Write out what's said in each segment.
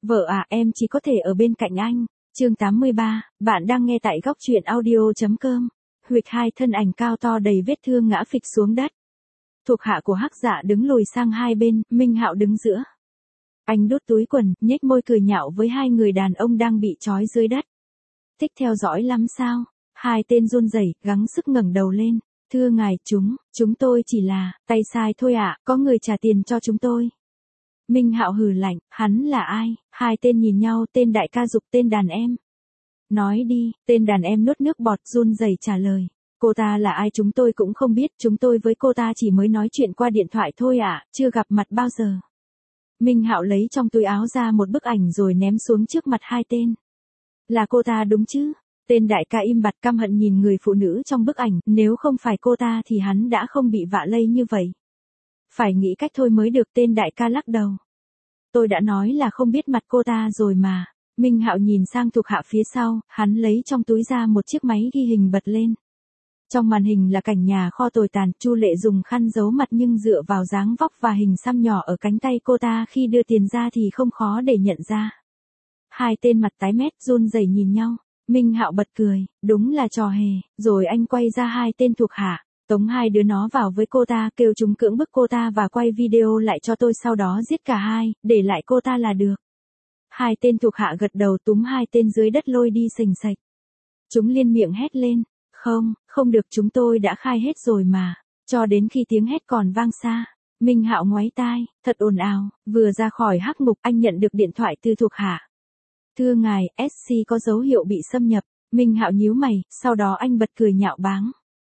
Vợ à, em chỉ có thể ở bên cạnh anh. Chương 83, bạn đang nghe tại góc truyện audio.com. Huyệt hai thân ảnh cao to đầy vết thương ngã phịch xuống đất. Thuộc hạ của Hắc Dạ đứng lùi sang hai bên, Minh Hạo đứng giữa. Anh đút túi quần, nhếch môi cười nhạo với hai người đàn ông đang bị trói dưới đất. Thích theo dõi lắm sao? Hai tên run rẩy, gắng sức ngẩng đầu lên. Thưa ngài, chúng tôi chỉ là, tay sai thôi ạ, có người trả tiền cho chúng tôi. Minh Hạo hừ lạnh, hắn là ai? Hai tên nhìn nhau, tên đại ca giục tên đàn em. Nói đi, tên đàn em nuốt nước bọt run rẩy trả lời. Cô ta là ai chúng tôi cũng không biết, chúng tôi với cô ta chỉ mới nói chuyện qua điện thoại thôi ạ, chưa gặp mặt bao giờ. Minh Hạo lấy trong túi áo ra một bức ảnh rồi ném xuống trước mặt hai tên. Là cô ta đúng chứ? Tên đại ca im bặt căm hận nhìn người phụ nữ trong bức ảnh, nếu không phải cô ta thì hắn đã không bị vạ lây như vậy. Phải nghĩ cách thôi mới được, tên đại ca lắc đầu. Tôi đã nói là không biết mặt cô ta rồi mà. Minh Hạo nhìn sang thuộc hạ phía sau, hắn lấy trong túi ra một chiếc máy ghi hình bật lên. Trong màn hình là cảnh nhà kho tồi tàn, Chu Lệ dùng khăn giấu mặt nhưng dựa vào dáng vóc và hình xăm nhỏ ở cánh tay cô ta khi đưa tiền ra thì không khó để nhận ra. Hai tên mặt tái mét run rẩy nhìn nhau. Minh Hạo bật cười, đúng là trò hề, rồi anh quay ra hai tên thuộc hạ, tống hai đứa nó vào với cô ta, kêu chúng cưỡng bức cô ta và quay video lại cho tôi, sau đó giết cả hai, để lại cô ta là được. Hai tên thuộc hạ gật đầu, túm hai tên dưới đất lôi đi sình sạch. Chúng liên miệng hét lên, không được, chúng tôi đã khai hết rồi mà, cho đến khi tiếng hét còn vang xa. Minh Hạo ngoáy tai, thật ồn ào, vừa ra khỏi hắc ngục anh nhận được điện thoại từ thuộc hạ. Thưa ngài, SC có dấu hiệu bị xâm nhập. Minh Hạo nhíu mày, sau đó anh bật cười nhạo báng.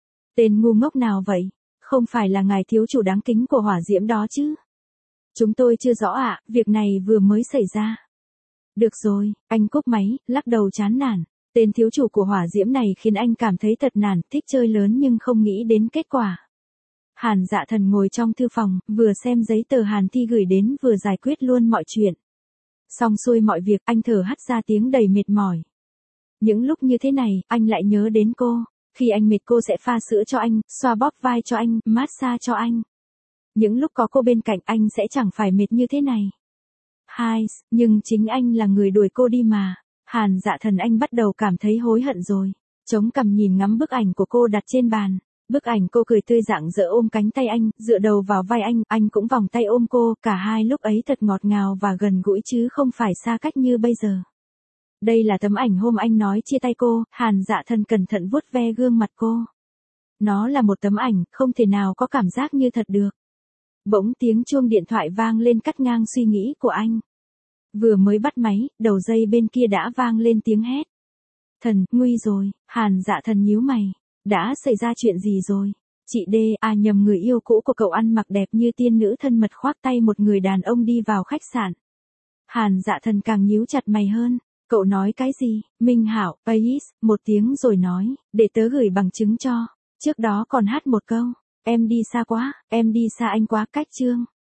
Tên ngu ngốc nào vậy? Không phải là ngài thiếu chủ đáng kính của hỏa diễm đó chứ? Chúng tôi chưa rõ ạ, việc này vừa mới xảy ra. Được rồi, anh cúp máy, lắc đầu chán nản. Tên thiếu chủ của hỏa diễm này khiến anh cảm thấy thật nản, thích chơi lớn nhưng không nghĩ đến kết quả. Hàn Dạ Thần ngồi trong thư phòng, vừa xem giấy tờ Hàn Thi gửi đến vừa giải quyết luôn mọi chuyện. Xong xuôi mọi việc, anh thở hắt ra tiếng đầy mệt mỏi. Những lúc như thế này, anh lại nhớ đến cô. Khi anh mệt cô sẽ pha sữa cho anh, xoa bóp vai cho anh, massage cho anh. Những lúc có cô bên cạnh anh sẽ chẳng phải mệt như thế này. Nhưng chính anh là người đuổi cô đi mà. Hàn Dạ Thần anh bắt đầu cảm thấy hối hận rồi. Chống cằm nhìn ngắm bức ảnh của cô đặt trên bàn. Bức ảnh cô cười tươi rạng rỡ ôm cánh tay anh, dựa đầu vào vai anh cũng vòng tay ôm cô, cả hai lúc ấy thật ngọt ngào và gần gũi chứ không phải xa cách như bây giờ. Đây là tấm ảnh hôm anh nói chia tay cô, Hàn Dạ Thần cẩn thận vuốt ve gương mặt cô. Nó là một tấm ảnh, không thể nào có cảm giác như thật được. Bỗng tiếng chuông điện thoại vang lên cắt ngang suy nghĩ của anh. Vừa mới bắt máy, đầu dây bên kia đã vang lên tiếng hét. Thần, nguy rồi, Hàn Dạ Thần nhíu mày. Đã xảy ra chuyện gì rồi? Chị D, nhầm, người yêu cũ của cậu ăn mặc đẹp như tiên nữ thân mật khoác tay một người đàn ông đi vào khách sạn. Hàn Dạ Thần càng nhíu chặt mày hơn. Cậu nói cái gì? Minh Hạo, một tiếng rồi nói, để tớ gửi bằng chứng cho. Trước đó còn hát một câu, em đi xa quá, em đi xa anh quá, cách chương.